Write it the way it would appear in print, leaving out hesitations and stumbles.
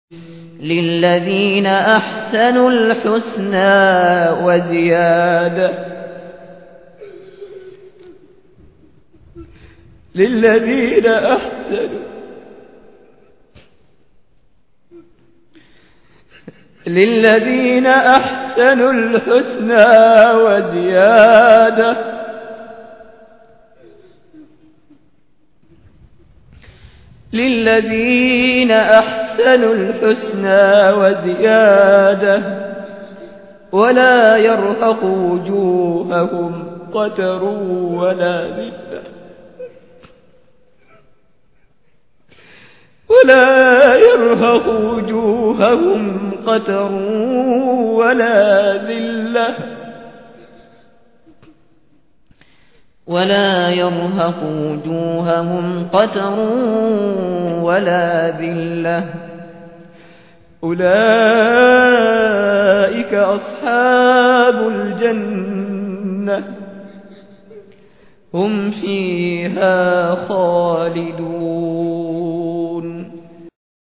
للذين أحسنوا الحسنى وزيادة للذين أحسنوا الحسنى وزيادة للذين أحسنوا الحسنى وزيادة ولا يرهق وجوههم قتر ولا ذلة ولا يرهق وجوههم قتر ولا ذلة ولا يرهق وجوههم قتر ولا ذلة أولئك أصحاب الجنة هم فيها خالدون